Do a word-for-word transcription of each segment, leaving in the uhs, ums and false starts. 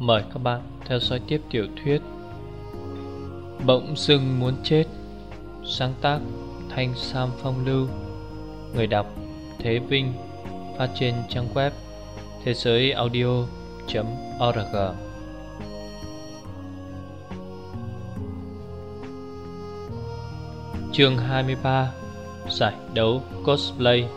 Mời các bạn theo dõi tiếp tiểu thuyết Bỗng dưng muốn chết. Sáng tác Thanh Sam Phong Lưu. Người đọc Thế Vinh. Phát trên trang web thế giới audio chấm org. Chương hai mươi ba. Giải đấu cosplay.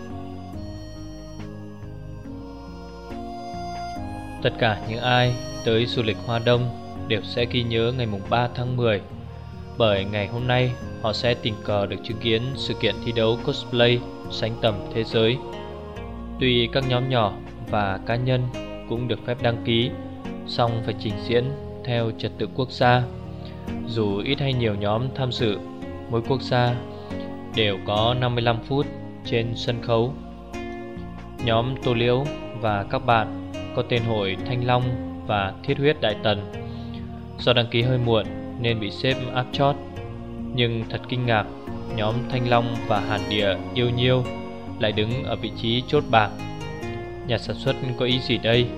Tất cả những ai tới du lịch Hoa Đông đều sẽ ghi nhớ ngày mùng ba tháng mười, bởi ngày hôm nay họ sẽ tình cờ được chứng kiến sự kiện thi đấu cosplay sánh tầm thế giới. Tuy các nhóm nhỏ và cá nhân cũng được phép đăng ký, song phải trình diễn theo trật tự quốc gia. Dù ít hay nhiều nhóm tham dự, mỗi quốc gia đều có năm mươi lăm phút trên sân khấu. Nhóm Tô Liễu và các bạn có tên hội Thanh Long và Thiết Huyết Đại Tần. Do đăng ký hơi muộn nên bị xếp áp chót. Nhưng thật kinh ngạc, nhóm Thanh Long và Hàn Địa Yêu Nhiêu lại đứng ở vị trí chốt bảng. Nhà sản xuất có ý gì đây?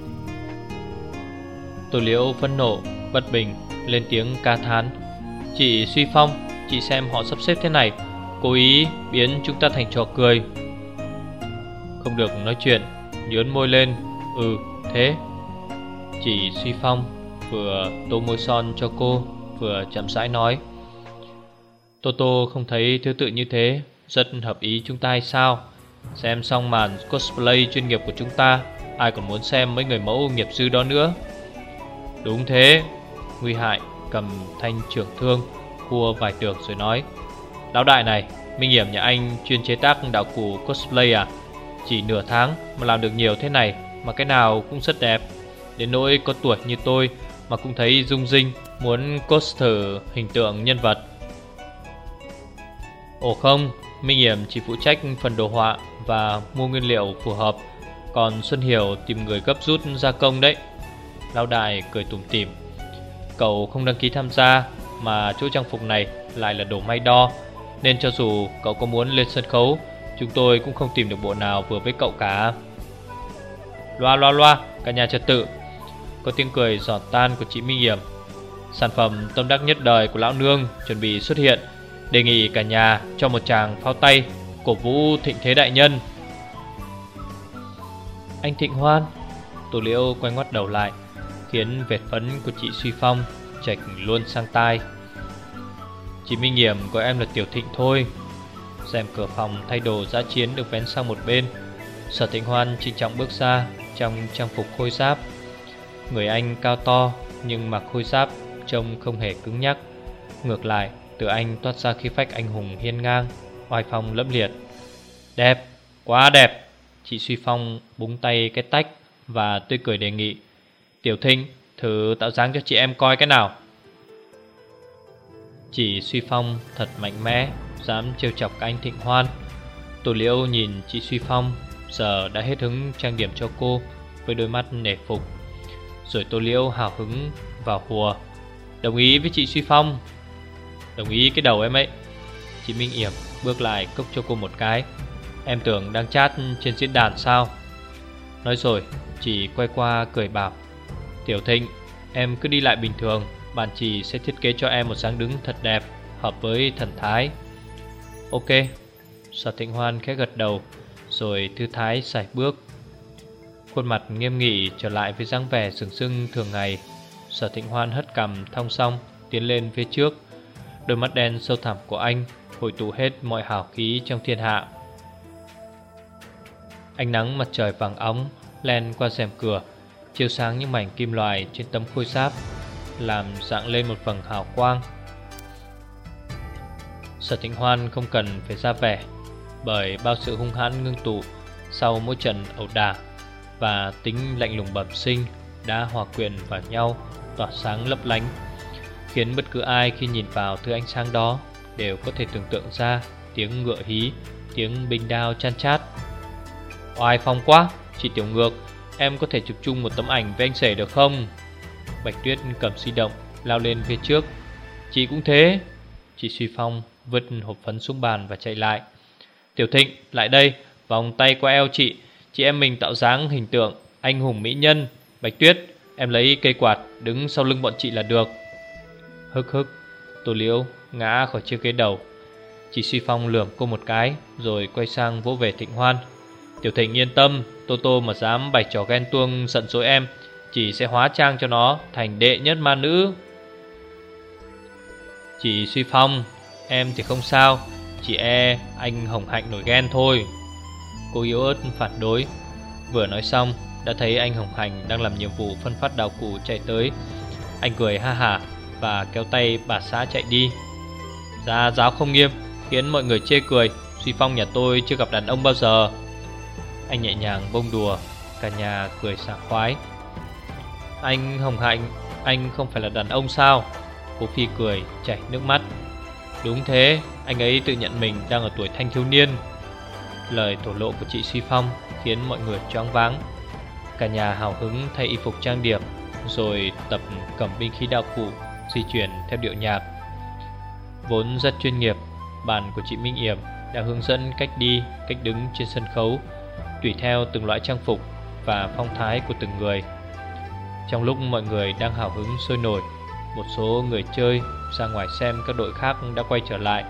Tô Liễu phẫn nộ, bất bình, lên tiếng ca thán. Chị Suy Phong, chị xem họ sắp xếp thế này, cố ý biến chúng ta thành trò cười. Không được nói chuyện, nhớn môi lên. Ừ, thế. Chị Suy Phong vừa tô môi son cho cô, vừa chậm rãi nói. Tô Tô không thấy thứ tự như thế rất hợp ý chúng ta hay sao? Xem xong màn cosplay chuyên nghiệp của chúng ta, ai còn muốn xem mấy người mẫu nghiệp dư đó nữa? Đúng thế. Nguy Hại cầm thanh trưởng thương khua vài tược rồi nói. Lão đại này, Minh Hiểm nhà anh chuyên chế tác đạo cụ cosplay à? Chỉ nửa tháng mà làm được nhiều thế này, mà cái nào cũng rất đẹp. Đến nỗi có tuổi như tôi mà cũng thấy rung rinh, muốn cos thử hình tượng nhân vật. Ồ không, Minh Hiểm chỉ phụ trách phần đồ họa và mua nguyên liệu phù hợp, còn Xuân Hiểu tìm người gấp rút gia công đấy. Lão đại cười tủm tỉm. Cậu không đăng ký tham gia, mà chỗ trang phục này lại là đồ may đo, nên cho dù cậu có muốn lên sân khấu, chúng tôi cũng không tìm được bộ nào vừa với cậu cả. Loa loa loa, cả nhà trật tự. Có tiếng cười giòn tan của chị Minh Hiểm. Sản phẩm tâm đắc nhất đời của lão nương chuẩn bị xuất hiện, đề nghị cả nhà cho một tràng pháo tay cổ vũ thịnh thế đại nhân. Anh Thịnh Hoan. Tô Liễu quay ngoắt đầu lại, khiến vệt phấn của chị Suy Phong chệch luôn sang tai. Chị Minh Hiểm gọi em là Tiểu Thịnh thôi. Rèm cửa phòng thay đồ dã chiến được vén sang một bên. Sở Thịnh Hoan trịnh trọng bước ra trong trang phục khôi giáp. Người anh cao to, nhưng mặc khôi giáp trông không hề cứng nhắc. Ngược lại, từ anh toát ra khí phách anh hùng hiên ngang, oai phong lẫm liệt. Đẹp, quá đẹp. Chị Suy Phong búng tay cái tách và tươi cười đề nghị. Tiểu Thịnh, thử tạo dáng cho chị em coi cái nào. Chị Suy Phong thật mạnh mẽ, dám trêu chọc các anh Thịnh Hoan. Tô Liễu nhìn chị Suy Phong, giờ đã hết hứng trang điểm cho cô với đôi mắt nể phục. Rồi Tô Liễu hào hứng vào hùa. Đồng ý với chị Suy Phong. Đồng ý cái đầu em ấy. Chị Minh Hiểm bước lại cốc cho cô một cái. Em tưởng đang chat trên diễn đàn sao? Nói rồi chị quay qua cười bảo. Tiểu Thịnh, em cứ đi lại bình thường, bạn chị sẽ thiết kế cho em một dáng đứng thật đẹp, hợp với thần thái. Ok. Sở Thịnh Hoan khẽ gật đầu, rồi thư thái sải bước. Khuôn mặt nghiêm nghị trở lại với dáng vẻ sừng sưng thường ngày. Sở Thịnh Hoan hất cằm thong song tiến lên phía trước. Đôi mắt đen sâu thẳm của anh hội tụ hết mọi hào khí trong thiên hạ. Ánh nắng mặt trời vàng óng len qua rèm cửa, chiếu sáng những mảnh kim loại trên tấm khôi giáp, làm rạng lên một vầng hào quang. Sở Thịnh Hoan không cần phải ra vẻ, bởi bao sự hung hãn ngưng tụ sau mỗi trận ẩu đả và tính lạnh lùng bẩm sinh đã hòa quyện vào nhau, tỏa sáng lấp lánh, khiến bất cứ ai khi nhìn vào thứ ánh sáng đó đều có thể tưởng tượng ra tiếng ngựa hí, tiếng binh đao chan chát. Oai phong quá, chị Tiểu Ngược, em có thể chụp chung một tấm ảnh với anh rể được không? Bạch Tuyết cầm di động lao lên phía trước. Chị cũng thế. Chị Suy Phong vứt hộp phấn xuống bàn và chạy lại. Tiểu Thịnh, lại đây, vòng tay qua eo chị. Chị em mình tạo dáng hình tượng anh hùng mỹ nhân. Bạch Tuyết, em lấy cây quạt đứng sau lưng bọn chị là được. Hức hức. Tô Liễu ngã khỏi chiếc ghế đầu. Chị Suy Phong lườm cô một cái rồi quay sang vỗ về Thịnh Hoan. Tiểu Thịnh yên tâm, Tô Tô mà dám bày trò ghen tuông giận dỗi em, chị sẽ hóa trang cho nó thành đệ nhất ma nữ. Chị Suy Phong, em thì không sao, chỉ e anh Hồng Hạnh nổi ghen thôi. Cô yếu ớt phản đối. Vừa nói xong đã thấy anh Hồng Hạnh đang làm nhiệm vụ phân phát đào cụ chạy tới. Anh cười ha hả và kéo tay bà xã chạy đi. Gia giáo không nghiêm khiến mọi người chê cười. Suy Phong nhà tôi chưa gặp đàn ông bao giờ. Anh nhẹ nhàng bông đùa. Cả nhà cười sảng khoái. Anh Hồng Hạnh, anh không phải là đàn ông sao? Cô Phi cười chảy nước mắt. Đúng thế, anh ấy tự nhận mình đang ở tuổi thanh thiếu niên. Lời thổ lộ của chị Suy Phong khiến mọi người choáng váng. Cả nhà hào hứng thay y phục trang điểm rồi tập cầm binh khí đạo cụ, di chuyển theo điệu nhạc. Vốn rất chuyên nghiệp, bạn của chị Minh Yểm đã hướng dẫn cách đi, cách đứng trên sân khấu, tùy theo từng loại trang phục và phong thái của từng người. Trong lúc mọi người đang hào hứng sôi nổi, một số người chơi ra ngoài xem các đội khác đã quay trở lại.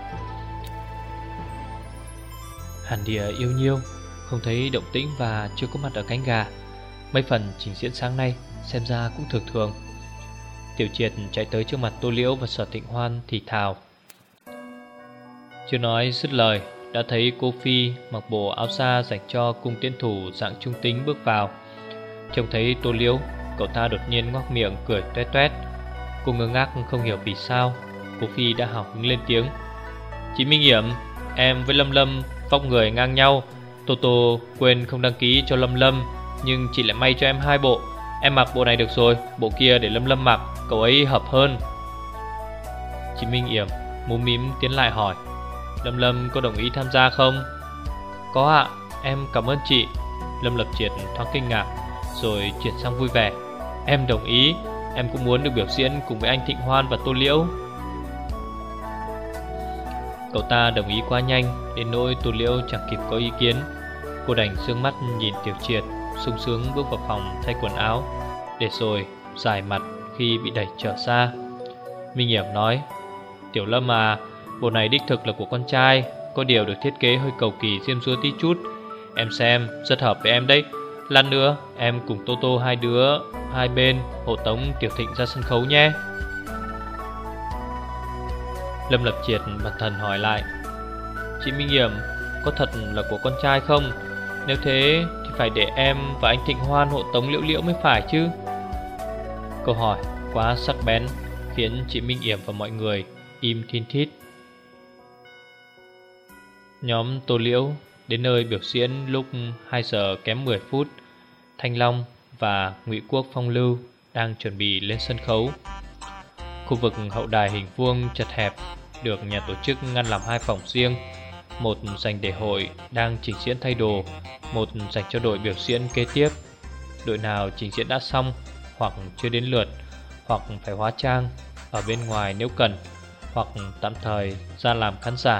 Hàn Địa yêu nhiêu, không thấy động tĩnh và chưa có mặt ở cánh gà. Mấy phần trình diễn sáng nay xem ra cũng thường thường. Tiểu Triệt chạy tới trước mặt Tô Liễu và Sở Thịnh Hoan thì thào. Chưa nói dứt lời đã thấy cô Phi mặc bộ áo sa dành cho cung tiễn thủ dạng trung tính bước vào. Trông thấy Tô Liễu, cậu ta đột nhiên ngoác miệng cười toét toét. Cô ngơ ngác không hiểu vì sao. Cô Phi đã hào hứng lên tiếng. Chị Minh Yểm, em với Lâm Lâm vóc người ngang nhau. Tô Tô quên không đăng ký cho Lâm Lâm, nhưng chị lại may cho em hai bộ. Em mặc bộ này được rồi, bộ kia để Lâm Lâm mặc, cậu ấy hợp hơn. Chị Minh Yểm múm mím tiến lại hỏi. Lâm Lâm có đồng ý tham gia không? Có ạ, em cảm ơn chị. Lâm Lập Triệt thoáng kinh ngạc rồi chuyển sang vui vẻ. Em đồng ý, em cũng muốn được biểu diễn cùng với anh Thịnh Hoan và Tô Liễu. Cậu ta đồng ý quá nhanh đến nỗi Tô Liễu chẳng kịp có ý kiến. Cô đành sương mắt nhìn Tiểu Triệt sung sướng bước vào phòng thay quần áo, để rồi dài mặt khi bị đẩy trở ra. Minh Yểm nói. Tiểu Lâm à, bộ này đích thực là của con trai, có điều được thiết kế hơi cầu kỳ diêm dúa tí chút. Em xem rất hợp với em đấy. Lát nữa em cùng Tô Tô hai đứa hai bên hộ tống Tiểu Thịnh ra sân khấu nhé. Lâm Lập Triệt bần thần hỏi lại. Chị Minh Yểm, có thật là của con trai không? Nếu thế thì phải để em và anh Thịnh Hoan hộ tống Liễu Liễu mới phải chứ. Câu hỏi quá sắc bén khiến chị Minh Yểm và mọi người im thin thít. Nhóm Tô Liễu đến nơi biểu diễn lúc hai giờ kém mười phút. Thanh Long và Ngụy Quốc Phong Lưu đang chuẩn bị lên sân khấu. Khu vực hậu đài hình vuông chật hẹp được nhà tổ chức ngăn làm hai phòng riêng. Một dành để hội đang trình diễn thay đồ, một dành cho đội biểu diễn kế tiếp. Đội nào trình diễn đã xong hoặc chưa đến lượt, hoặc phải hóa trang ở bên ngoài nếu cần, hoặc tạm thời ra làm khán giả.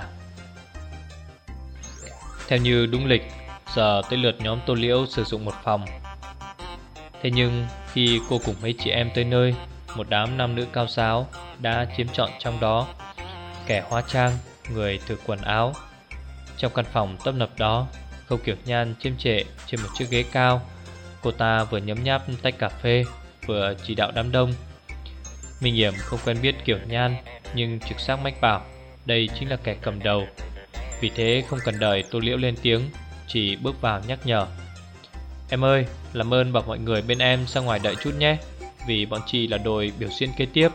Theo như đúng lịch, giờ tới lượt nhóm Tô Liễu sử dụng một phòng. Thế nhưng khi cô cùng mấy chị em tới nơi, một đám nam nữ cao giáo đã chiếm trọn trong đó. Kẻ hóa trang, người thử quần áo. Trong căn phòng tấp nập đó, Khâu Kiểu Nhan chiêm trệ trên một chiếc ghế cao. Cô ta vừa nhấm nháp tách cà phê, vừa chỉ đạo đám đông. Minh Yểm không quen biết Kiểu Nhan, nhưng trực giác mách bảo đây chính là kẻ cầm đầu. Vì thế không cần đợi Tô Liễu lên tiếng, chỉ bước vào nhắc nhở. Em ơi, làm ơn bảo mọi người bên em ra ngoài đợi chút nhé, vì bọn chị là đội biểu diễn kế tiếp.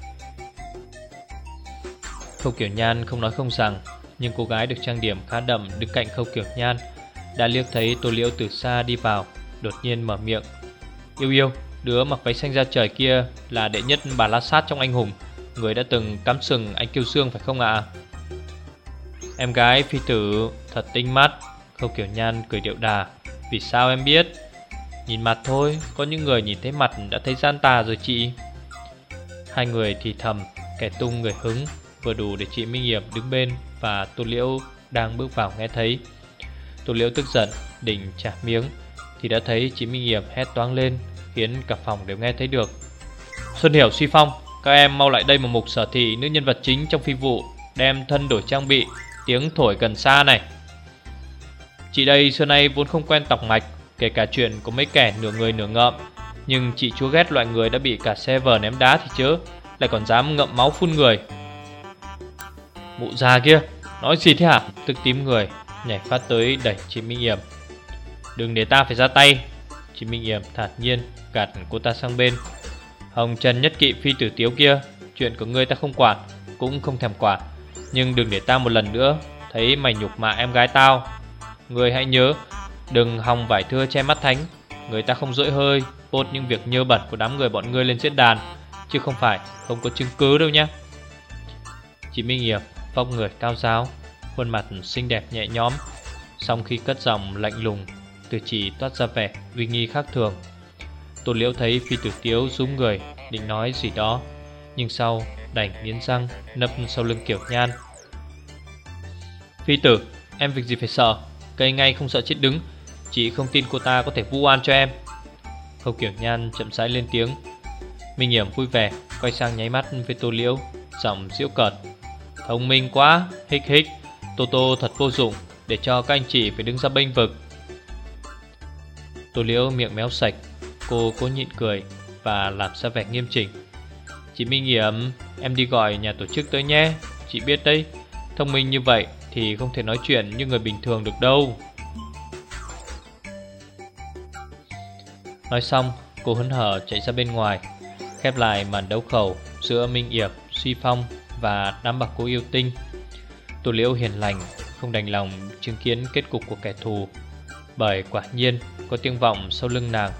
Khâu Kiểu Nhan không nói không rằng, nhưng cô gái được trang điểm khá đậm đứng cạnh Khâu Kiểu Nhan đã liếc thấy Tô Liễu từ xa đi vào, đột nhiên mở miệng. Yêu yêu, đứa mặc váy xanh da trời kia là đệ nhất Bà La Sát trong Anh Hùng, người đã từng cắm sừng anh Kiêu Xương phải không ạ? À? Em gái phi tử thật tinh mắt. Khâu Kiểu Nhan cười điệu đà. Vì sao em biết? Nhìn mặt thôi, có những người nhìn thấy mặt đã thấy gian tà rồi chị. Hai người thì thầm, kẻ tung người hứng, vừa đủ để chị Minh Yểm đứng bên và Tô Liễu đang bước vào nghe thấy. Tô Liễu tức giận định trả miếng thì đã thấy chị Minh Yểm hét toáng lên. khiến cả phòng đều nghe thấy được. Xuân Hiểu, Suy Phong, các em mau lại đây mà mục Sở Thị, nữ nhân vật chính trong phi vụ, đem thân đổi trang bị, tiếng thổi gần xa này. Chị đây xưa nay vốn không quen tọc mạch, kể cả chuyện có mấy kẻ nửa người nửa ngợm, nhưng chị chúa ghét loại người đã bị cả xe vờ ném đá thì chớ, lại còn dám ngậm máu phun người. Mụ già kia, nói gì thế hả? Tức tím người, nhảy phát tới đẩy chị Minh Yểm. Đừng để ta phải ra tay. Chị Minh Yểm thản nhiên gạt cô ta sang bên. Hồng Trần Nhất Kỵ phi tử tiếu kia, chuyện của ngươi ta không quản, cũng không thèm quản, nhưng đừng để ta một lần nữa thấy mày nhục mạ em gái tao. Ngươi hãy nhớ, đừng hòng vải thưa che mắt thánh. Người ta không dỗi hơi post những việc nhơ bẩn của đám người bọn ngươi lên diễn đàn, chứ không phải không có chứng cứ đâu nhá. Chị Minh Yểm vóc người cao giáo, khuôn mặt xinh đẹp nhẹ nhõm, song khi cất giọng lạnh lùng, từ chỉ toát ra vẻ uy nghi khác thường. Tô Liễu thấy phi tử tiếu rúm người định nói gì đó, nhưng sau đành nghiến răng nấp sau lưng Kiều Nhan. Phi tử, em việc gì phải sợ, cây ngay không sợ chết đứng. Chị không tin cô ta có thể vu oan cho em. Khâu Kiều Nhan chậm rãi lên tiếng. Minh Yểm vui vẻ quay sang nháy mắt với Tô Liễu, giọng giễu cợt. Thông minh quá, hích hích. Tô Tô thật vô dụng, để cho các anh chị phải đứng ra bênh vực. Tô Liễu miệng méo sạch, cô cố nhịn cười và làm ra vẻ nghiêm chỉnh. Chị Minh Yểm, em đi gọi nhà tổ chức tới nhé. Chị biết đấy, thông minh như vậy thì không thể nói chuyện như người bình thường được đâu. Nói xong, cô hớn hở chạy ra bên ngoài, khép lại màn đấu khẩu giữa Minh Yểm, Suy Phong và đám bạc cô yêu tinh. Tô Liễu hiền lành không đành lòng chứng kiến kết cục của kẻ thù, bởi quả nhiên có tiếng vọng sau lưng nàng.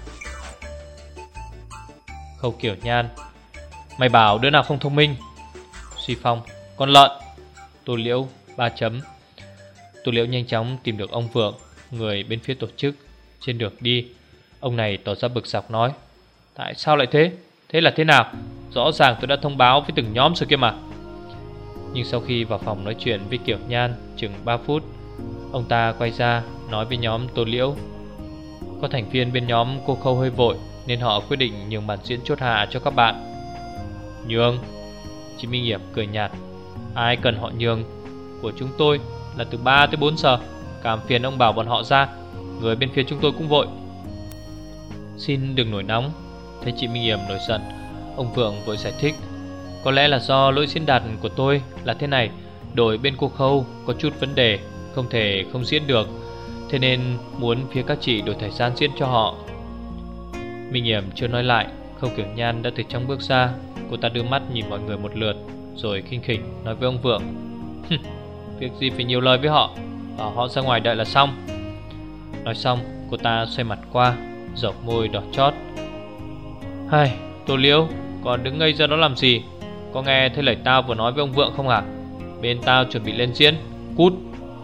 Khâu Kiều Nhan, mày bảo đứa nào không thông minh? Suy Phong, con lợn. Tô Liễu, ba chấm. Tô Liễu nhanh chóng tìm được ông Vượng, người bên phía tổ chức. Trên đường đi, ông này tỏ ra bực dọc nói: tại sao lại thế? Thế là thế nào? Rõ ràng tôi đã thông báo với từng nhóm rồi kia mà. Nhưng sau khi vào phòng nói chuyện với Kiều Nhan chừng ba phút, ông ta quay ra nói với nhóm Tô Liễu: có thành viên bên nhóm cô Khâu hơi vội, nên họ quyết định nhường màn diễn chốt hạ cho các bạn. Nhường? Chị Minh Yểm cười nhạt. Ai cần họ nhường? Của chúng tôi là từ ba tới bốn giờ. Cảm phiền ông bảo bọn họ ra, người bên phía chúng tôi cũng vội. Xin đừng nổi nóng. Thấy chị Minh Yểm nổi giận, ông Vượng vội giải thích: có lẽ là do lỗi diễn đạt của tôi là thế này. Đội bên cô Khâu có chút vấn đề, không thể không diễn được, thế nên muốn phía các chị đổi thời gian diễn cho họ. Minh Yểm chưa nói lại, Khâu Kiều Nhan đã từ trong bước ra. Cô ta đưa mắt nhìn mọi người một lượt, rồi khinh khỉnh nói với ông Vượng: việc gì phải nhiều lời với họ, bảo họ ra ngoài đợi là xong. Nói xong, cô ta xoay mặt qua, dọc môi đỏ chót. Hai, Tô Liễu, còn đứng ngây ra đó làm gì? Có nghe thấy lời tao vừa nói với ông Vượng không hả? Bên tao chuẩn bị lên diễn, cút.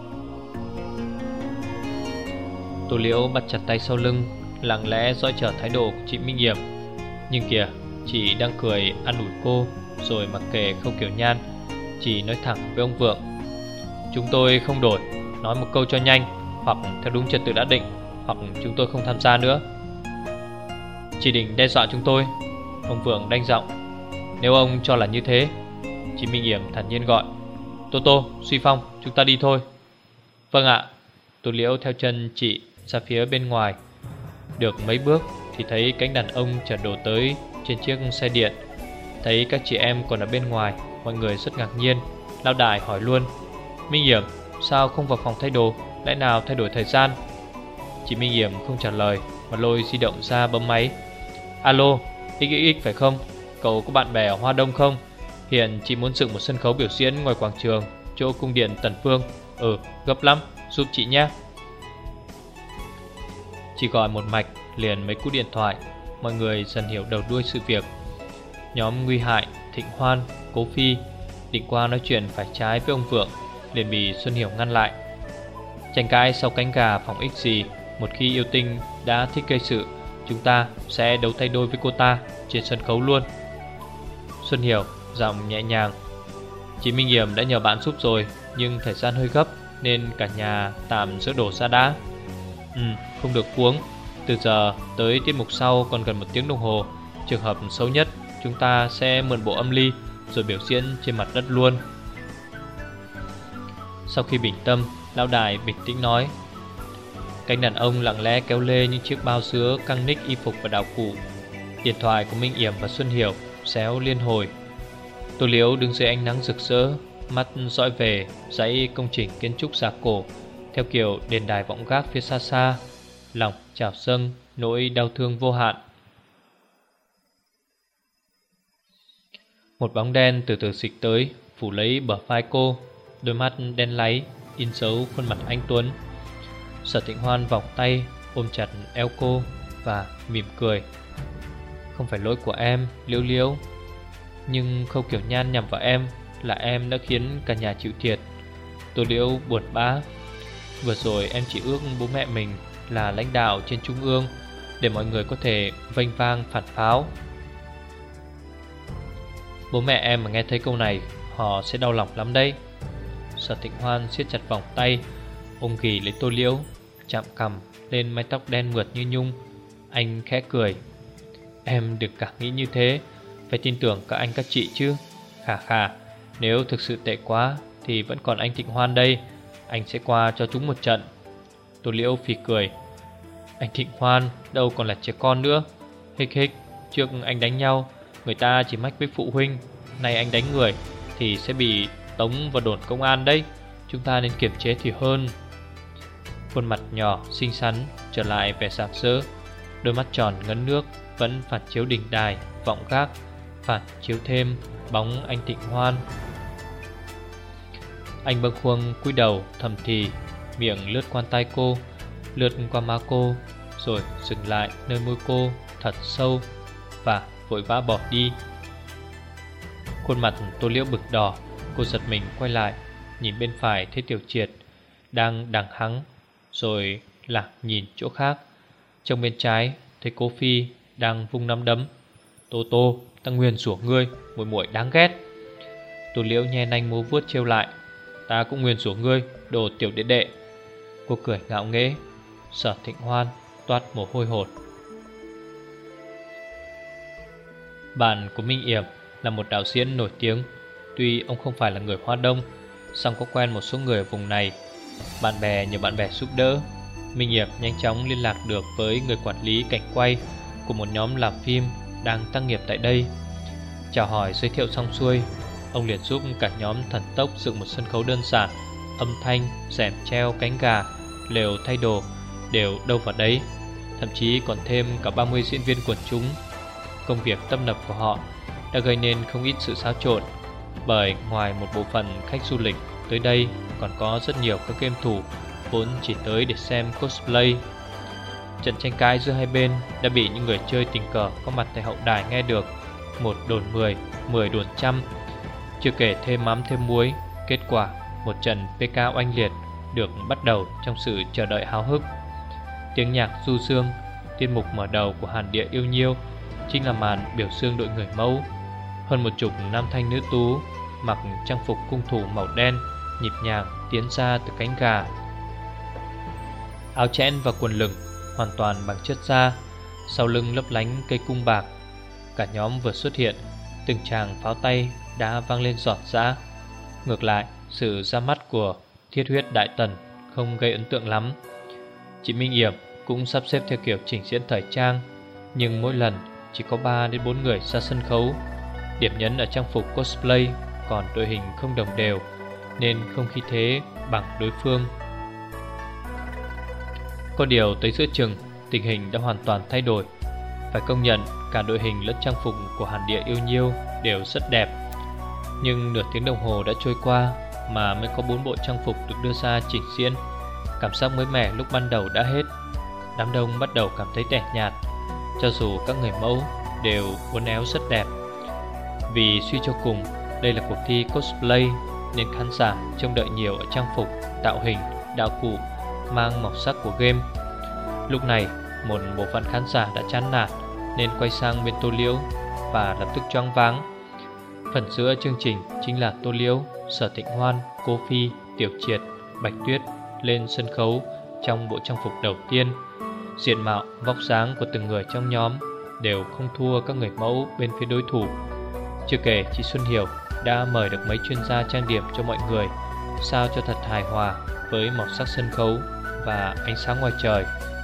Tô Liễu bắt chặt tay sau lưng, lặng lẽ dõi chờ thái độ của chị Minh Yểm. Nhưng kìa, chị đang cười an ủi cô, rồi mặc kệ Khâu Kiều Nhan, chị nói thẳng với ông Vượng: chúng tôi không đổi, nói một câu cho nhanh, hoặc theo đúng trật tự đã định, hoặc chúng tôi không tham gia nữa. Chị định đe dọa chúng tôi? Ông Vượng đanh giọng. Nếu ông cho là như thế. Chị Minh Yểm thản nhiên gọi: Tô Tô, Suy Phong, chúng ta đi thôi. Vâng ạ. Tô Liễu theo chân chị ra phía bên ngoài. Được mấy bước thì thấy cánh đàn ông chở đồ tới trên chiếc xe điện. Thấy các chị em còn ở bên ngoài, mọi người rất ngạc nhiên. Lão đại hỏi luôn: Minh Yểm, sao không vào phòng thay đồ, lẽ nào thay đổi thời gian? Chị Minh Yểm không trả lời mà lôi di động ra bấm máy. Alo, ích ích ích phải không? Cậu có bạn bè ở Hoa Đông không? Hiện chị muốn dựng một sân khấu biểu diễn ngoài quảng trường chỗ cung điện Tần Phương. Ừ, gấp lắm, giúp chị nhé. Chỉ gọi một mạch liền mấy cú điện thoại. Mọi người dần hiểu đầu đuôi sự việc. Nhóm Nguy Hại, Thịnh Hoan, Cố Phi định qua nói chuyện phải trái với ông Vượng, liền bị Xuân Hiểu ngăn lại. Tranh cãi sau cánh gà phòng ích gì. Một khi yêu tinh đã thích gây sự, chúng ta sẽ đấu tay đôi với cô ta trên sân khấu luôn. Xuân Hiểu giọng nhẹ nhàng: chị Minh Yểm đã nhờ bạn giúp rồi, nhưng thời gian hơi gấp nên cả nhà tạm dỡ đồ ra đã. Ừ, không được cuống. Từ giờ tới tiết mục sau còn gần một tiếng đồng hồ. Trường hợp xấu nhất, chúng ta sẽ mượn bộ âm ly rồi biểu diễn trên mặt đất luôn. Sau khi bình tâm, lão đại bình tĩnh nói. Cánh đàn ông lặng lẽ kéo lê những chiếc bao sữa căng ních y phục và đạo cụ. Điện thoại của Minh Yểm và Xuân Hiểu xéo liên hồi. Tô Liễu đứng dưới ánh nắng rực rỡ, mắt dõi về dãy công trình kiến trúc giả cổ theo kiểu đền đài vọng gác phía xa xa, lòng trào dâng nỗi đau thương vô hạn. Một bóng đen từ từ xịch tới, phủ lấy bờ vai cô, đôi mắt đen láy in dấu khuôn mặt anh tuấn. Sở Thịnh Hoan vòng tay ôm chặt eo cô và mỉm cười. Không phải lỗi của em, Liễu Liễu, nhưng Khâu Kiểu Nhan nhằm vào em là em đã khiến cả nhà chịu thiệt. Tô Liễu buồn bã. Vừa rồi em chỉ ước bố mẹ mình là lãnh đạo trên trung ương, để mọi người có thể vênh vang phản pháo. Bố mẹ em mà nghe thấy câu này, họ sẽ đau lòng lắm đấy. Sở Thịnh Hoan siết chặt vòng tay, ôm ghì lấy Tô Liễu, chạm cằm lên mái tóc đen mượt như nhung. Anh khẽ cười. Em đừng cả nghĩ như thế, phải tin tưởng các anh các chị chứ. Khà khà, nếu thực sự tệ quá thì vẫn còn anh Thịnh Hoan đây, anh sẽ qua cho chúng một trận. Tô Liễu phì cười. Anh Thịnh Hoan đâu còn là trẻ con nữa. Hích hích, trước anh đánh nhau, người ta chỉ mách với phụ huynh. Nay anh đánh người thì sẽ bị tống vào đồn công an đấy. Chúng ta nên kiềm chế thì hơn. Khuôn mặt nhỏ xinh xắn trở lại vẻ sạc sỡ, đôi mắt tròn ngấn nước vẫn phản chiếu đỉnh đài vọng gác, phản chiếu thêm bóng anh Thịnh Hoan. Anh bâng khuâng cúi đầu thầm thì, miệng lướt qua tay cô, lướt qua má cô, rồi dừng lại nơi môi cô thật sâu và vội vã bỏ đi. Khuôn mặt Tô Liễu bực đỏ, cô giật mình quay lại, nhìn bên phải thấy Tiểu Triệt đang đằng hắng, rồi lạc nhìn chỗ khác. Trong bên trái thấy Cố Phi đang vung nắm đấm. Tô Tô, ta nguyền rủa ngươi, muội muội đáng ghét. Tô Liễu nhe nanh múa vuốt trêu lại. Ta cũng nguyền rủa ngươi, đồ tiểu đệ đệ. Cô cười ngạo nghễ. Sở Thịnh Hoan toát mồ hôi hột. Bạn của Minh Yểm là một đạo diễn nổi tiếng. Tuy ông không phải là người Hoa Đông, song có quen một số người ở vùng này. Bạn bè nhờ bạn bè giúp đỡ, Minh Yểm nhanh chóng liên lạc được với người quản lý cảnh quay của một nhóm làm phim đang tăng nghiệp tại đây. Chào hỏi giới thiệu xong xuôi, ông liền giúp cả nhóm thần tốc dựng một sân khấu đơn giản. Âm thanh, rèm treo, cánh gà, lều thay đồ đều đâu vào đấy. Thậm chí còn thêm cả ba mươi diễn viên quần chúng. Công việc tấp nập của họ đã gây nên không ít sự xáo trộn, bởi ngoài một bộ phận khách du lịch tới đây, còn có rất nhiều các game thủ vốn chỉ tới để xem cosplay. Trận tranh cãi giữa hai bên đã bị những người chơi tình cờ có mặt tại hậu đài nghe được. Một đồn mười, mười đồn trăm. Chưa kể thêm mắm thêm muối, kết quả một trận pê ca oanh liệt được bắt đầu trong sự chờ đợi háo hức. Tiếng nhạc du dương, tiết mục mở đầu của Hàn Địa Yêu Nhiêu chính là màn biểu dương đội người mẫu. Hơn một chục nam thanh nữ tú mặc trang phục cung thủ màu đen nhịp nhàng tiến ra từ cánh gà. Áo chẽn và quần lửng hoàn toàn bằng chất da, sau lưng lấp lánh cây cung bạc. Cả nhóm vừa xuất hiện, từng tràng pháo tay đã vang lên rọt rã. Ngược lại, sự ra mắt của Thiết Huyết Đại Tần không gây ấn tượng lắm. Chị Minh Yểm cũng sắp xếp theo kiểu trình diễn thời trang, nhưng mỗi lần chỉ có ba đến bốn người ra sân khấu. Điểm nhấn ở trang phục cosplay, còn đội hình không đồng đều nên không khí thế bằng đối phương. Có điều tới giữa chừng, tình hình đã hoàn toàn thay đổi. Phải công nhận cả đội hình lẫn trang phục của Hàn Địa Yêu Nhiêu đều rất đẹp. Nhưng nửa tiếng đồng hồ đã trôi qua mà mới có bốn bộ trang phục được đưa ra trình diễn. Cảm giác mới mẻ lúc ban đầu đã hết. Đám đông bắt đầu cảm thấy tẻ nhạt, cho dù các người mẫu đều uốn éo rất đẹp. Vì suy cho cùng, đây là cuộc thi cosplay nên khán giả trông đợi nhiều ở trang phục, tạo hình, đạo cụ mang màu sắc của game. Lúc này, một bộ phận khán giả đã chán nản nên quay sang bên Tô Liễu và lập tức choáng váng. Phần giữa chương trình chính là Tô Liễu, Sở Thịnh Hoan, Cô Phi, Tiểu Triệt, Bạch Tuyết lên sân khấu trong bộ trang phục đầu tiên. Diện mạo, vóc dáng của từng người trong nhóm đều không thua các người mẫu bên phía đối thủ. Chưa kể chị Xuân Hiểu đã mời được mấy chuyên gia trang điểm cho mọi người, sao cho thật hài hòa với màu sắc sân khấu và ánh sáng ngoài trời.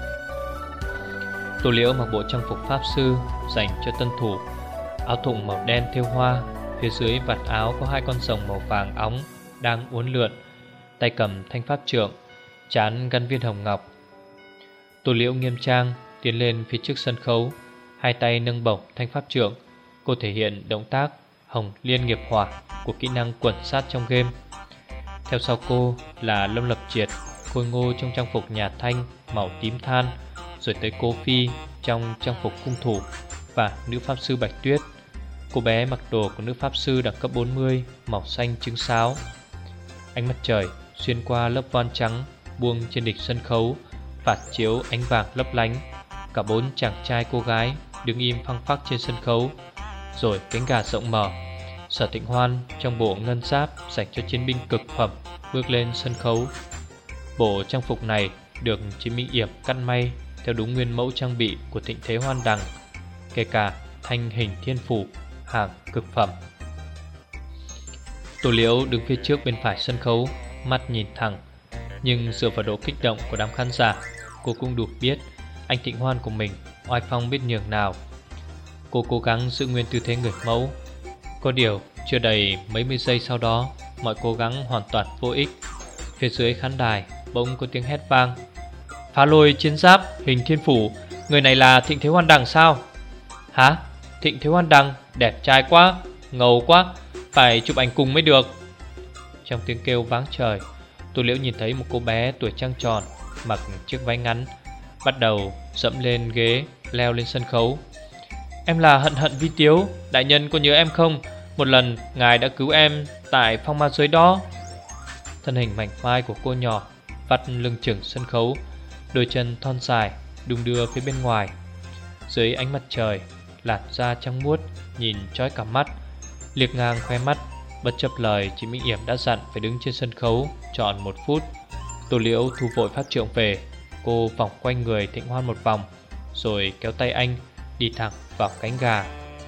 Tô Liễu mặc bộ trang phục pháp sư dành cho tân thủ, áo thụng màu đen thêu hoa, phía dưới vạt áo có hai con rồng màu vàng óng đang uốn lượn, tay cầm thanh pháp trượng, trán gắn viên hồng ngọc. Tô Liễu nghiêm trang tiến lên phía trước sân khấu, hai tay nâng bổng thanh pháp trượng. Cô thể hiện động tác Hồng Liên Nghiệp Hỏa của kỹ năng quẩn sát trong game. Theo sau cô là Lâm Lập Triệt, khôi ngô trong trang phục nhà thanh màu tím than, rồi tới Cố Phi trong trang phục cung thủ, và nữ pháp sư Bạch Tuyết. Cô bé mặc đồ của nữ pháp sư đẳng cấp bốn mươi, màu xanh trứng sáo. Ánh mặt trời xuyên qua lớp voan trắng buông trên đỉnh sân khấu, phản chiếu ánh vàng lấp lánh. Cả bốn chàng trai cô gái đứng im phăng phắc trên sân khấu. Rồi cánh gà rộng mở, Sở Thịnh Hoan trong bộ ngân giáp dành cho chiến binh cực phẩm bước lên sân khấu. Bộ trang phục này được Chí Minh Yểm cắt may theo đúng nguyên mẫu trang bị của Thịnh Thế Hoan Đằng, kể cả thanh hình thiên phủ hàng cực phẩm. Tô Liễu đứng phía trước bên phải sân khấu, mắt nhìn thẳng, nhưng dựa vào độ kích động của đám khán giả, cô cũng đủ biết anh Thịnh Hoan của mình oai phong biết nhường nào. Cô cố gắng giữ nguyên tư thế người mẫu. Có điều chưa đầy mấy mươi giây sau đó, mọi cố gắng hoàn toàn vô ích. Phía dưới khán đài bỗng có tiếng hét vang: "Phá lôi chiến giáp hình thiên phủ, người này là Thịnh Thế Hoan Đằng sao?" "Hả? Thịnh Thế Hoan Đằng? Đẹp trai quá, ngầu quá, phải chụp ảnh cùng mới được." Trong tiếng kêu váng trời, Tô Liễu nhìn thấy một cô bé tuổi trăng tròn, mặc chiếc váy ngắn, bắt đầu dẫm lên ghế leo lên sân khấu. "Em là Hận Hận Vi Tiếu, đại nhân có nhớ em không? Một lần ngài đã cứu em tại phong ma giới đó." Thân hình mảnh mai của cô nhỏ vắt lưng chừng sân khấu, đôi chân thon dài đung đưa phía bên ngoài. Dưới ánh mặt trời, làn da trắng muốt nhìn chói cả mắt, liếc ngang khoe mắt. Bất chấp lời Chí Minh Yểm đã dặn phải đứng trên sân khấu trọn một phút, Tô Liễu thu vội pháp trượng về. Cô vòng quanh người Thịnh Hoan một vòng, rồi kéo tay anh đi thẳng vào cánh gà.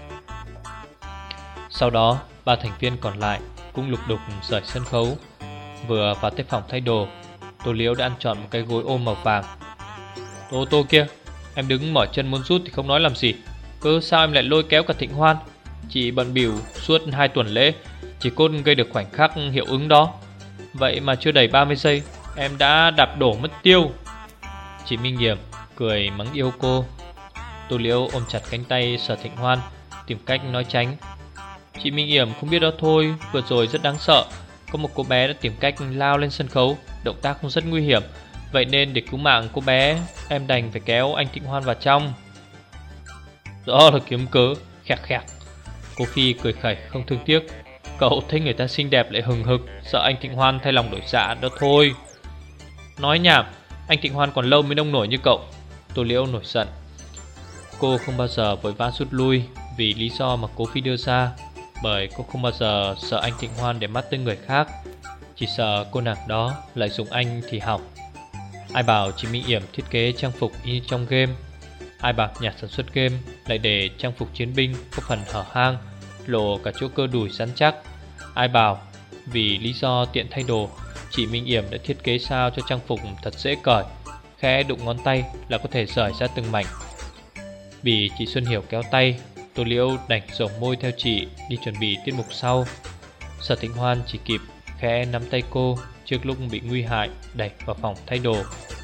Sau đó ba thành viên còn lại cũng lục đục rời sân khấu. Vừa vào tới phòng thay đồ, Tô Liễu đã ăn trọn một cái gối ôm màu vàng. "Tô Tô kia, em đứng mỏi chân muốn rút thì không nói làm gì, cứ sao em lại lôi kéo cả Thịnh Hoan? Chị bận bịu suốt hai tuần lễ, chỉ cốt gây được khoảnh khắc hiệu ứng đó. Vậy mà chưa đầy ba mươi giây em đã đạp đổ mất tiêu." Chị Minh Yểm cười mắng yêu cô. Tô Liễu ôm chặt cánh tay Sở Thịnh Hoan, tìm cách nói tránh. "Chị Minh Yểm không biết đó thôi, vừa rồi rất đáng sợ. Có một cô bé đã tìm cách lao lên sân khấu, động tác cũng rất nguy hiểm. Vậy nên để cứu mạng cô bé, em đành phải kéo anh Thịnh Hoan vào trong." "Rõ là kiếm cớ, khẹt khẹt." Cô Phi cười khẩy không thương tiếc. "Cậu thấy người ta xinh đẹp lại hừng hực, sợ anh Thịnh Hoan thay lòng đổi dạ đó thôi." "Nói nhảm, anh Thịnh Hoan còn lâu mới nông nổi như cậu." Tô Liễu nổi giận. Cô không bao giờ vội vã rút lui vì lý do mà Cố Phi đưa ra, bởi cô không bao giờ sợ anh Thịnh Hoan để mắt tới người khác, chỉ sợ cô nàng đó lại dùng anh thì hỏng. Ai bảo Chí Minh Yểm thiết kế trang phục y trong game, ai bảo nhà sản xuất game lại để trang phục chiến binh có phần hở hang, lộ cả chỗ cơ đùi rắn chắc. Ai bảo vì lý do tiện thay đồ, Chí Minh Yểm đã thiết kế sao cho trang phục thật dễ cởi, khẽ đụng ngón tay là có thể rời ra từng mảnh. Vì chị Xuân Hiểu kéo tay, Tô Liễu đành rộng môi theo chị đi chuẩn bị tiết mục sau. Sở Thịnh Hoan chỉ kịp khẽ nắm tay cô trước lúc bị nguy hại đẩy vào phòng thay đồ.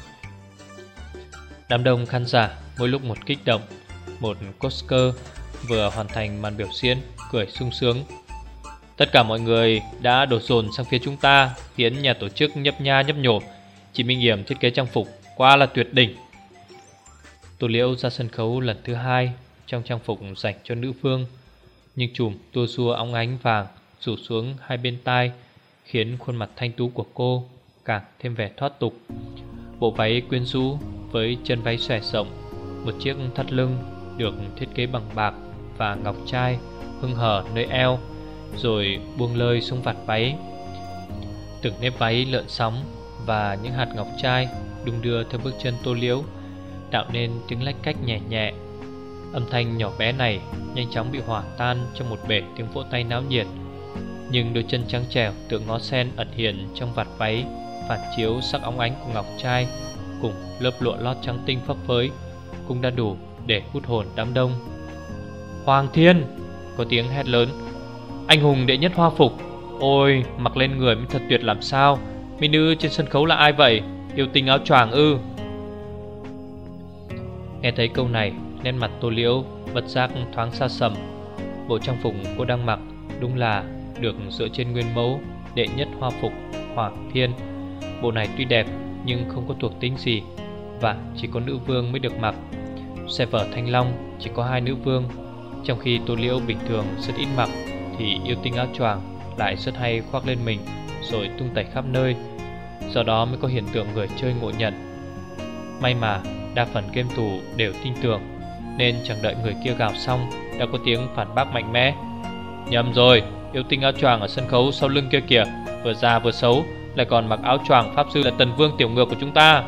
Đám đông khán giả mỗi lúc một kích động. Một cosker vừa hoàn thành màn biểu diễn cười sung sướng. "Tất cả mọi người đã đổ dồn sang phía chúng ta, khiến nhà tổ chức nhấp nha nhấp nhổm. Chị Minh Yểm thiết kế trang phục quá là tuyệt đỉnh." Tô Liễu ra sân khấu lần thứ hai trong trang phục dành cho nữ vương, nhưng chùm tua rua óng ánh vàng rủ xuống hai bên tai khiến khuôn mặt thanh tú của cô càng thêm vẻ thoát tục. Bộ váy quyến rũ với chân váy xòe rộng, một chiếc thắt lưng được thiết kế bằng bạc và ngọc trai hưng hở nơi eo, rồi buông lơi xuống vạt váy. Từng nếp váy lượn sóng và những hạt ngọc trai đung đưa theo bước chân Tô Liễu. tạo nên tiếng lách cách nhẹ nhẹ. Âm thanh nhỏ bé này nhanh chóng bị hòa tan trong một bể tiếng vỗ tay náo nhiệt. Nhưng đôi chân trắng trẻo tựa ngó sen ẩn hiện trong vạt váy phản chiếu sắc óng ánh của ngọc trai cùng lớp lụa lót trắng tinh phấp phới cũng đã đủ để hút hồn đám đông. Hoàng Thiên! Có tiếng hét lớn. Anh hùng đệ nhất hoa phục! Ôi, mặc lên người mới thật tuyệt làm sao. Mỹ nữ trên sân khấu là ai vậy? Yêu tinh áo choàng ư? Nghe thấy câu này, nét mặt Tô Liễu bất giác thoáng xa sầm. Bộ trang phục cô đang mặc đúng là được dựa trên nguyên mẫu đệ nhất hoa phục Hoàng Thiên. Bộ này tuy đẹp nhưng không có thuộc tính gì, và chỉ có nữ vương mới được mặc. Xe vở Thanh Long chỉ có hai nữ vương, trong khi Tô Liễu bình thường rất ít mặc, thì yêu tinh áo choàng lại rất hay khoác lên mình rồi tung tẩy khắp nơi. Do đó mới có hiện tượng người chơi ngộ nhận. May mà đa phần game thủ đều tin tưởng, nên chẳng đợi người kia gào xong đã có tiếng phản bác mạnh mẽ. Nhầm rồi, yêu tinh áo choàng ở sân khấu sau lưng kia kìa, vừa già vừa xấu, lại còn mặc áo choàng pháp sư là Tần Vương tiểu ngược của chúng ta.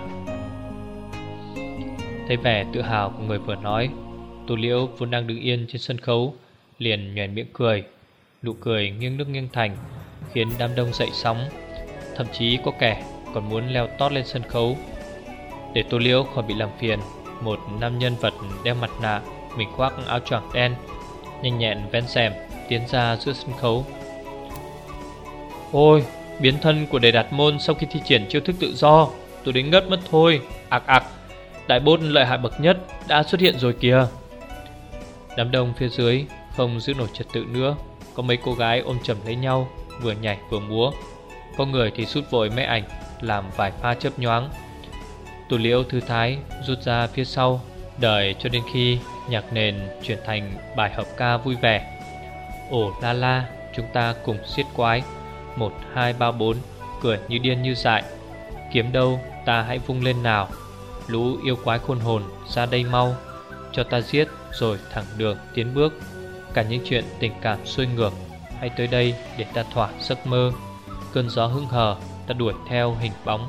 Thấy vẻ tự hào của người vừa nói, Tô Liễu vốn đang đứng yên trên sân khấu liền nhoẻn miệng cười. Nụ cười nghiêng nước nghiêng thành khiến đám đông dậy sóng. Thậm chí có kẻ còn muốn leo tót lên sân khấu. Để Tô Liễu khỏi bị làm phiền, một nam nhân vật đeo mặt nạ, mình khoác áo choàng đen, nhanh nhẹn vén rèm tiến ra giữa sân khấu. Ôi, biến thân của Đề Đạt Môn sau khi thi triển chiêu thức tự do, tôi đến ngất mất thôi. Ạc ạc, đại bốt lợi hại bậc nhất đã xuất hiện rồi kìa. Đám đông phía dưới không giữ nổi trật tự nữa. Có mấy cô gái ôm chầm lấy nhau, vừa nhảy vừa múa. Có người thì sút vội máy ảnh, làm vài pha chớp nhoáng. Tô Liễu thư thái rút ra phía sau, đợi cho đến khi nhạc nền chuyển thành bài hợp ca vui vẻ. Ồ la la, chúng ta cùng xiết quái. Một, hai, ba, bốn, cười như điên như dại. Kiếm đâu ta hãy vung lên nào. Lũ yêu quái khôn hồn ra đây mau, cho ta giết rồi thẳng đường tiến bước. Cả những chuyện tình cảm xuôi ngược, hãy tới đây để ta thỏa giấc mơ. Cơn gió hững hờ, ta đuổi theo hình bóng.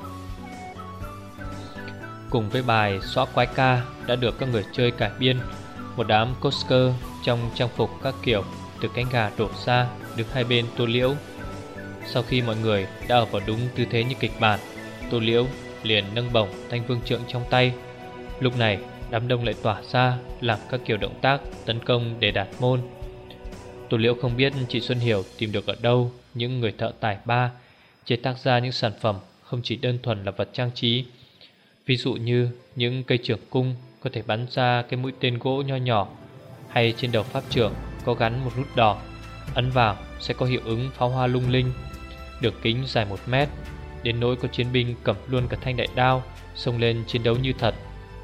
Cùng với bài xóa quái ca đã được các người chơi cải biên, một đám cosker trong trang phục các kiểu từ cánh gà đổ ra đứng hai bên Tô Liễu. Sau khi mọi người đã ở vào đúng tư thế như kịch bản, Tô Liễu liền nâng bổng thanh vương trượng trong tay. Lúc này đám đông lại tỏa ra làm các kiểu động tác tấn công Đề Đạt Môn. Tô Liễu không biết chị Xuân Hiểu tìm được ở đâu những người thợ tài ba chế tác ra những sản phẩm không chỉ đơn thuần là vật trang trí. Ví dụ như những cây trường cung có thể bắn ra cái mũi tên gỗ nho nhỏ, hay trên đầu pháp trưởng có gắn một nút đỏ, ấn vào sẽ có hiệu ứng pháo hoa lung linh. Đường kính dài một mét, đến nỗi có chiến binh cầm luôn cả thanh đại đao xông lên chiến đấu như thật.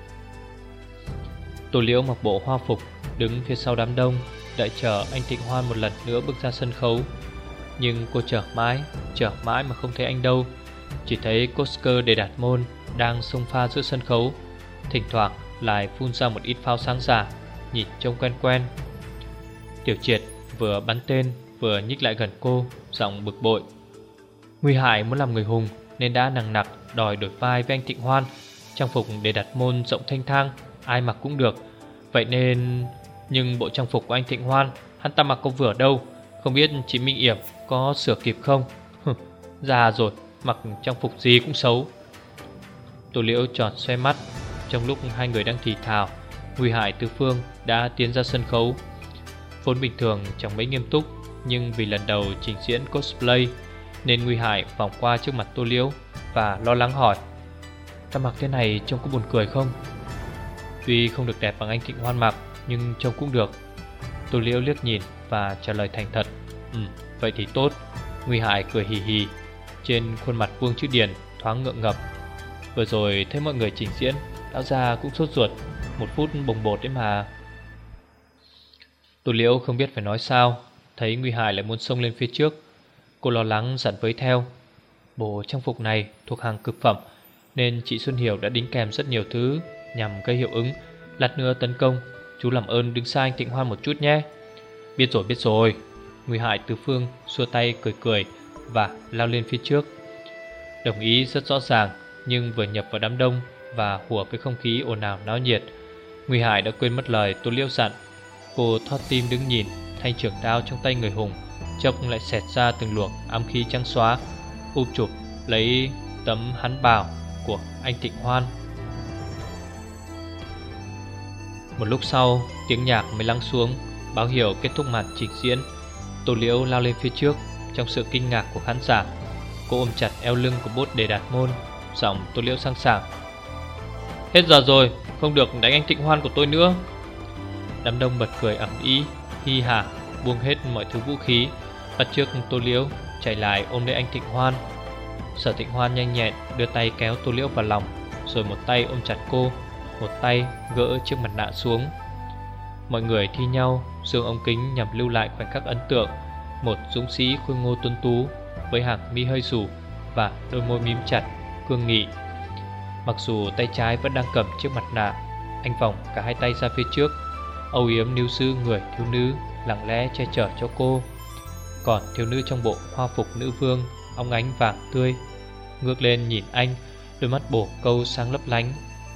Tô Liễu mặc bộ hoa phục đứng phía sau đám đông, đợi chờ anh Thịnh Hoan một lần nữa bước ra sân khấu. Nhưng cô chờ mãi, chờ mãi mà không thấy anh đâu. Chỉ thấy cosker Đề Đạt Môn đang xông pha giữa sân khấu, thỉnh thoảng lại phun ra một ít pháo sáng giả, nhìn trông quen quen. Tiểu Triệt vừa bắn tên vừa nhích lại gần cô, giọng bực bội. Nguy Hại muốn làm người hùng nên đã nằng nặc đòi đổi vai với anh Thịnh Hoan. Trang phục Đề Đạt Môn rộng thanh thang, ai mặc cũng được. Vậy nên... Nhưng bộ trang phục của anh Thịnh Hoan, hắn ta mặc có vừa đâu. Không biết chị Minh Yểm có sửa kịp không? Già rồi, mặc trang phục gì cũng xấu. Tô Liễu tròn xoay mắt. Trong lúc hai người đang thì thào, Nguy Hại tứ phương đã tiến ra sân khấu. Vốn bình thường chẳng mấy nghiêm túc, nhưng vì lần đầu trình diễn cosplay nên Nguy Hại vòng qua trước mặt Tô Liễu và lo lắng hỏi: Ta mặc thế này trông có buồn cười không? Tuy không được đẹp bằng anh Thịnh Hoan mặc, nhưng trông cũng được. Tô Liễu liếc nhìn và trả lời thành thật: Ừ, vậy thì tốt. Nguy Hại cười hì hì, trên khuôn mặt vuông chữ điển thoáng ngượng ngập. Vừa rồi thấy mọi người trình diễn, lão già cũng sốt ruột, một phút bồng bột đấy mà. Tô Liễu không biết phải nói sao. Thấy Nguy Hại lại muốn xông lên phía trước, cô lo lắng dặn với theo: Bộ trang phục này thuộc hàng cực phẩm, nên chị Xuân Hiểu đã đính kèm rất nhiều thứ nhằm gây hiệu ứng. Lát nữa tấn công, chú làm ơn đứng xa anh Thịnh Hoan một chút nhé. Biết rồi biết rồi. Nguy Hại tứ phương xua tay cười cười và lao lên phía trước. Đồng ý rất rõ ràng, nhưng vừa nhập vào đám đông và hùa với không khí ồn ào náo nhiệt. Nguy Hải đã quên mất lời Tô Liễu dặn. Cô thót tim đứng nhìn thanh trường đao trong tay người hùng chốc lại xẹt ra từng luồng ám khí trắng xóa, úp chụp lấy tấm hắn bào của anh Thịnh Hoan. Một lúc sau, tiếng nhạc mới lắng xuống, báo hiệu kết thúc màn trình diễn. Tô Liễu lao lên phía trước trong sự kinh ngạc của khán giả. Cô ôm chặt eo lưng của Bốt Đề Đạt Môn, giọng Tô Liễu sang sảng: "Hết giờ rồi, không được đánh anh Thịnh Hoan của tôi nữa." Đám đông bật cười ầm ĩ, hi hả, buông hết mọi thứ vũ khí, bắt trước Tô Liễu chạy lại ôm lấy anh Thịnh Hoan. Sở Thịnh Hoan nhanh nhẹn đưa tay kéo Tô Liễu vào lòng, rồi một tay ôm chặt cô, một tay gỡ chiếc mặt nạ xuống. Mọi người thi nhau giương ống kính nhằm lưu lại khoảnh khắc ấn tượng. Một dũng sĩ khôi ngô tuấn tú với hàng mi hơi rủ và đôi môi mím chặt, cương nghị. Mặc dù tay trái vẫn đang cầm chiếc mặt nạ, anh vòng cả hai tay ra phía trước, âu yếm níu giữ người thiếu nữ lặng lẽ che chở cho cô. Còn thiếu nữ trong bộ hoa phục nữ vương óng ánh vàng tươi ngước lên nhìn anh, đôi mắt bổ câu sáng lấp lánh.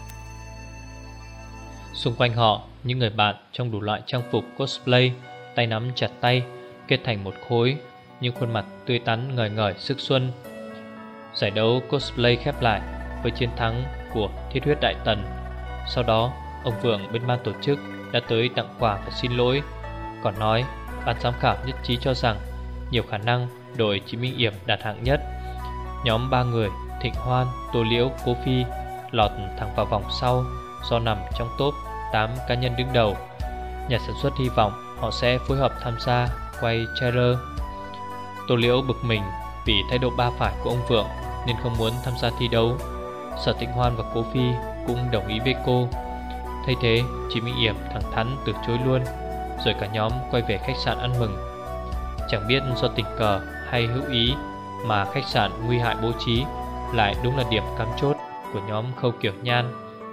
Xung quanh họ, những người bạn trong đủ loại trang phục cosplay, tay nắm chặt tay, kết thành một khối, những khuôn mặt tươi tắn ngời ngời sức xuân. Giải đấu cosplay khép lại với chiến thắng của Thiết Huyết Đại Tần. Sau đó, ông Vượng bên ban tổ chức đã tới tặng quà và xin lỗi, còn nói ban giám khảo nhất trí cho rằng nhiều khả năng đội Chí Minh Yểm đạt hạng nhất. Nhóm ba người Thịnh Hoan, Tô Liễu, Cố Phi lọt thẳng vào vòng sau do nằm trong top tám cá nhân đứng đầu. Nhà sản xuất hy vọng họ sẽ phối hợp tham gia quay trailer. Tô Liễu bực mình vì thái độ ba phải của ông Vượng nên không muốn tham gia thi đấu. Sở Thịnh Hoan và Cố Phi cũng đồng ý với cô. Thay thế, Chí Minh Yểm thẳng thắn từ chối luôn. Rồi cả nhóm quay về khách sạn ăn mừng. Chẳng biết do tình cờ hay hữu ý mà khách sạn Nguy Hại bố trí lại đúng là điểm cắm chốt của nhóm Khâu Kiểu Nhan.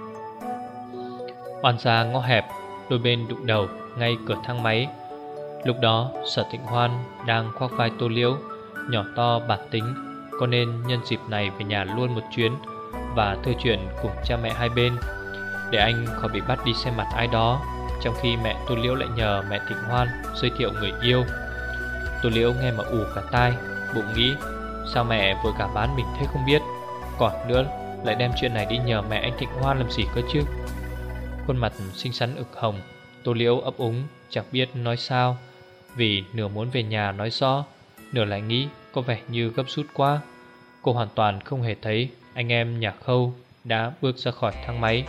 Oan ra ngõ hẹp, đôi bên đụng đầu ngay cửa thang máy. Lúc đó Sở Thịnh Hoan đang khoác vai Tô Liễu, nhỏ to bản tính, có nên nhân dịp này về nhà luôn một chuyến và thư chuyện cùng cha mẹ hai bên, để anh khỏi bị bắt đi xem mặt ai đó, trong khi mẹ Tô Liễu lại nhờ mẹ Thịnh Hoan giới thiệu người yêu. Tô Liễu nghe mà ù cả tai, bụng nghĩ sao mẹ vội cả bán mình thế không biết, còn nữa lại đem chuyện này đi nhờ mẹ anh Thịnh Hoan làm gì cơ chứ. Khuôn mặt xinh xắn ửng hồng, Tô Liễu ấp úng chẳng biết nói sao, vì nửa muốn về nhà nói rõ, nửa lại nghĩ có vẻ như gấp rút quá. Cô hoàn toàn không hề thấy anh em nhà Khâu đã bước ra khỏi thang máy.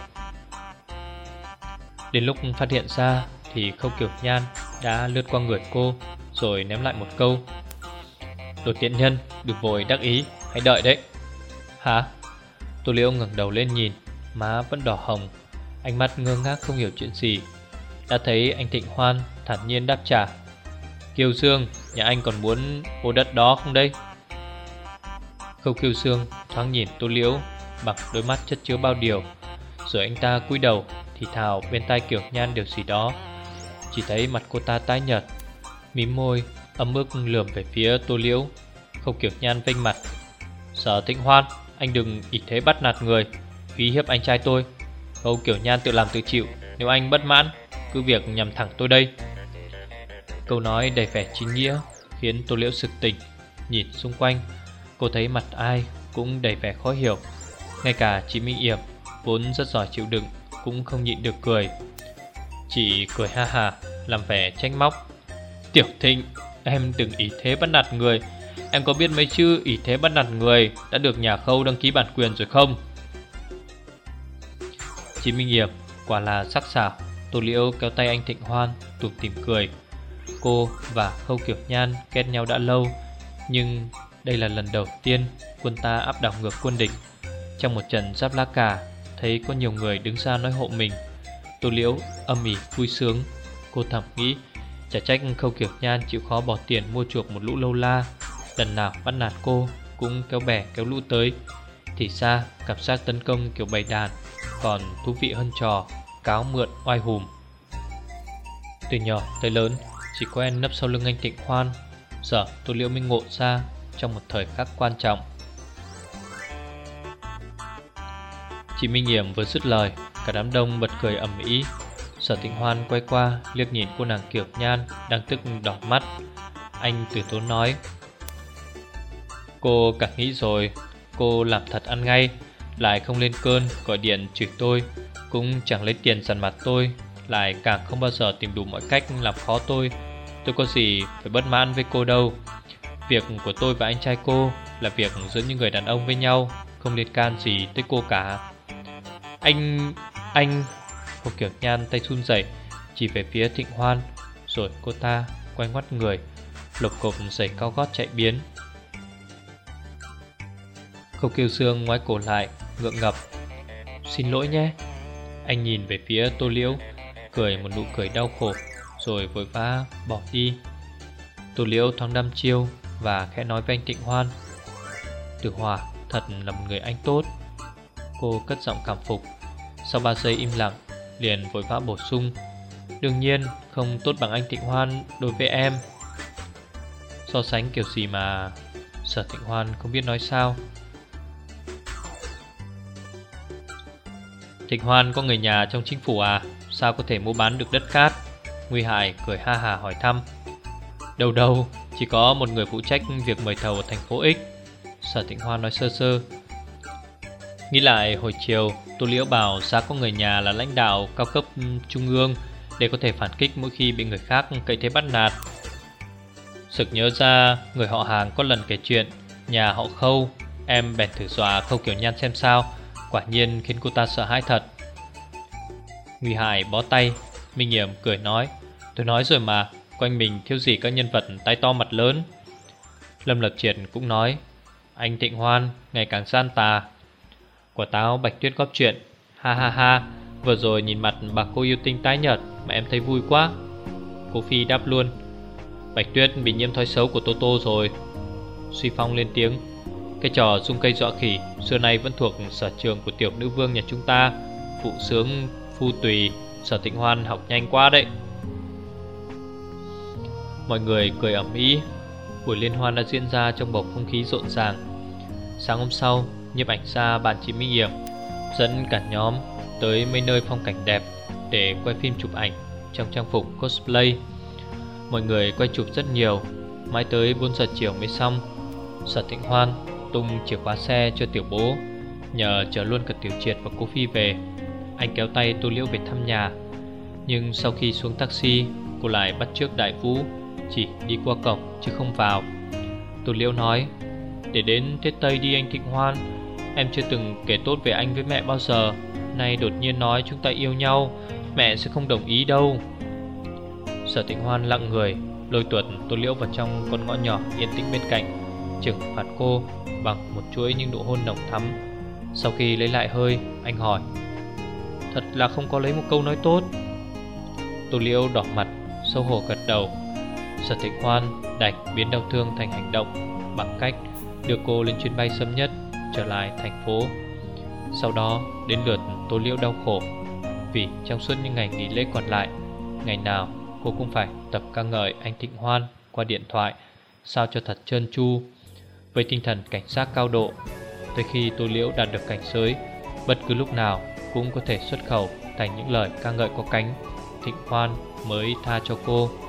Đến lúc phát hiện ra thì Khâu Kiểu Nhan đã lướt qua người cô, rồi ném lại một câu: "Đồ tiện nhân, đừng vội đắc ý, hãy đợi đấy." "Hả?" Tô Liễu ngẩng đầu lên nhìn, má vẫn đỏ hồng, ánh mắt ngơ ngác không hiểu chuyện gì. Đã thấy anh Thịnh Hoan thản nhiên đáp trả: "Kiều Dương, nhà anh còn muốn ô đất đó không đây?" Khâu Kiều Dương thoáng nhìn Tô Liễu bằng đôi mắt chất chứa bao điều, rồi anh ta cúi đầu thì thào bên tai Kiểu Nhan điều gì đó. Chỉ thấy mặt cô ta tái nhợt, mím môi, ấm ức lườm về phía Tô Liễu. Khâu Kiểu Nhan vênh mặt: "Sở Thịnh Hoan, anh đừng ỷ thế bắt nạt người, uy hiếp anh trai tôi. Khâu Kiểu Nhan tự làm tự chịu, nếu anh bất mãn, cứ việc nhằm thẳng tôi đây." Câu nói đầy vẻ chính nghĩa khiến Tô Liễu sực tỉnh. Nhìn xung quanh, cô thấy mặt ai cũng đầy vẻ khó hiểu. Ngay cả Chí Minh Yểm vốn rất giỏi chịu đựng cũng không nhịn được cười. Chị cười ha hà, làm vẻ trách móc: "Tiểu Thịnh, em đừng ỷ thế bắt nạt người. Em có biết mấy chữ ỷ thế bắt nạt người đã được nhà Khâu đăng ký bản quyền rồi không?" Chí Minh Yểm quả là sắc sảo. Tô Liễu kéo tay anh Thịnh Hoan, tủm tỉm cười. Cô và Khâu Kiểu Nhan ghét nhau đã lâu, nhưng đây là lần đầu tiên quân ta áp đảo ngược quân địch. Trong một trận giáp lá cà, thấy có nhiều người đứng ra nói hộ mình, Tô Liễu âm ỉ vui sướng. Cô thầm nghĩ chả trách Khâu Kiểu Nhan chịu khó bỏ tiền mua chuộc một lũ lâu la, lần nào bắt nạt cô cũng kéo bè kéo lũ tới. Thì ra cảm giác tấn công kiểu bầy đàn còn thú vị hơn trò cáo mượn oai hùm. Từ nhỏ tới lớn chỉ quen nấp sau lưng anh Thịnh Hoan, giờ Tô Liễu mới ngộ ra trong một thời khắc quan trọng. Chị Minh Nghiễm vừa dứt lời, cả đám đông bật cười ầm ĩ. Sở Tịnh Hoan quay qua liếc nhìn cô nàng Kiều Nhan đang tức đỏ mắt. Anh từ tốn nói: Cô càng nghĩ rồi, cô làm thật ăn ngay, lại không lên cơn gọi điện chửi tôi, cũng chẳng lấy tiền dằn mặt tôi, lại càng không bao giờ tìm đủ mọi cách làm khó tôi. Tôi có gì phải bất mãn với cô đâu. Việc của tôi và anh trai cô là việc giữa những người đàn ông với nhau, không liên can gì tới cô cả. Anh... anh... Cô Kiều Nhan tay run rẩy chỉ về phía Thịnh Hoan, rồi cô ta quay ngoắt người, lục cục giày cao gót chạy biến. Khâu Kiều Dương ngoái cổ lại, ngượng ngập: Xin lỗi nhé. Anh nhìn về phía Tô Liễu, cười một nụ cười đau khổ, rồi vội vã bỏ đi. Tô Liễu thoáng đăm chiêu và khẽ nói với anh Thịnh Hoan: Tử Hòa thật là một người anh tốt. Cô cất giọng cảm phục. Sau ba giây im lặng, liền vội vã bổ sung: Đương nhiên không tốt bằng anh Thịnh Hoan đối với em. So sánh kiểu gì mà... Sở Thịnh Hoan không biết nói sao. Thịnh Hoan có người nhà trong chính phủ à? Sao có thể mua bán được đất cát? Nguy Hải cười ha hà hỏi thăm. Đâu đâu, chỉ có một người phụ trách việc mời thầu ở thành phố X. Sở Thịnh Hoan nói sơ sơ. Nghĩ lại hồi chiều Tô Liễu bảo giá có người nhà là lãnh đạo cao cấp trung ương, để có thể phản kích mỗi khi bị người khác cậy thế bắt nạt. Sực nhớ ra người họ Hàng có lần kể chuyện nhà họ Khâu, em bèn thử dọa Khâu Kiều Nhan xem sao. Quả nhiên khiến cô ta sợ hãi thật. Nguy Hải bó tay. Minh Nghiễm cười nói: Tôi nói rồi mà, quanh mình thiếu gì các nhân vật tay to mặt lớn. Lâm Lập Triệt cũng nói: Anh Thịnh Hoan ngày càng gian tà. Quả táo Bạch Tuyết góp chuyện: Ha ha ha, vừa rồi nhìn mặt bà cô yêu tinh tái nhợt mà em thấy vui quá. Cô Phi đáp luôn: Bạch Tuyết bị nhiễm thói xấu của Tô Tô rồi. Suy Phong lên tiếng: Cái trò dung cây dọa khỉ xưa nay vẫn thuộc sở trường của tiểu nữ vương nhà chúng ta. Phụ sướng phu tùy, Sở Tịnh Hoan học nhanh quá đấy. Mọi người cười ầm ĩ. Buổi liên hoan đã diễn ra trong bầu không khí rộn ràng. Sáng hôm sau, nhiếp ảnh gia bạn chị Minh Nghiễm dẫn cả nhóm tới mấy nơi phong cảnh đẹp để quay phim chụp ảnh trong trang phục cosplay. Mọi người quay chụp rất nhiều, mãi tới bốn giờ chiều mới xong. Sở Tịnh Hoan tung chìa khóa xe cho tiểu bố, nhờ chở luôn cả Tiểu Triệt và cô Phi về. Anh kéo tay Tô Liễu về thăm nhà, nhưng sau khi xuống taxi, cô lại bắt chước Đại Vũ, chỉ đi qua cổng chứ không vào. Tô Liễu nói: Để đến Tết Tây đi anh Thịnh Hoan, em chưa từng kể tốt về anh với mẹ bao giờ. Nay đột nhiên nói chúng ta yêu nhau, mẹ sẽ không đồng ý đâu. Sở Tịnh Hoan lặng người, lôi tuột Tô Liễu vào trong con ngõ nhỏ yên tĩnh bên cạnh, trừng phạt cô bằng một chuỗi những nụ hôn nồng thắm. Sau khi lấy lại hơi, anh hỏi: Thật là không có lấy một câu nói tốt. Tô Liễu đỏ mặt, xấu hổ gật đầu. Sở Tịnh Hoan đành biến đau thương thành hành động bằng cách đưa cô lên chuyến bay sớm nhất trở lại thành phố. Sau đó đến lượt Tô Liễu đau khổ, vì trong suốt những ngày nghỉ lễ còn lại, ngày nào cô cũng phải tập ca ngợi anh Thịnh Hoan qua điện thoại, sao cho thật trơn tru, với tinh thần cảnh giác cao độ. Tới khi Tô Liễu đạt được cảnh giới, bất cứ lúc nào cũng có thể xuất khẩu thành những lời ca ngợi có cánh, Thịnh Hoan mới tha cho cô.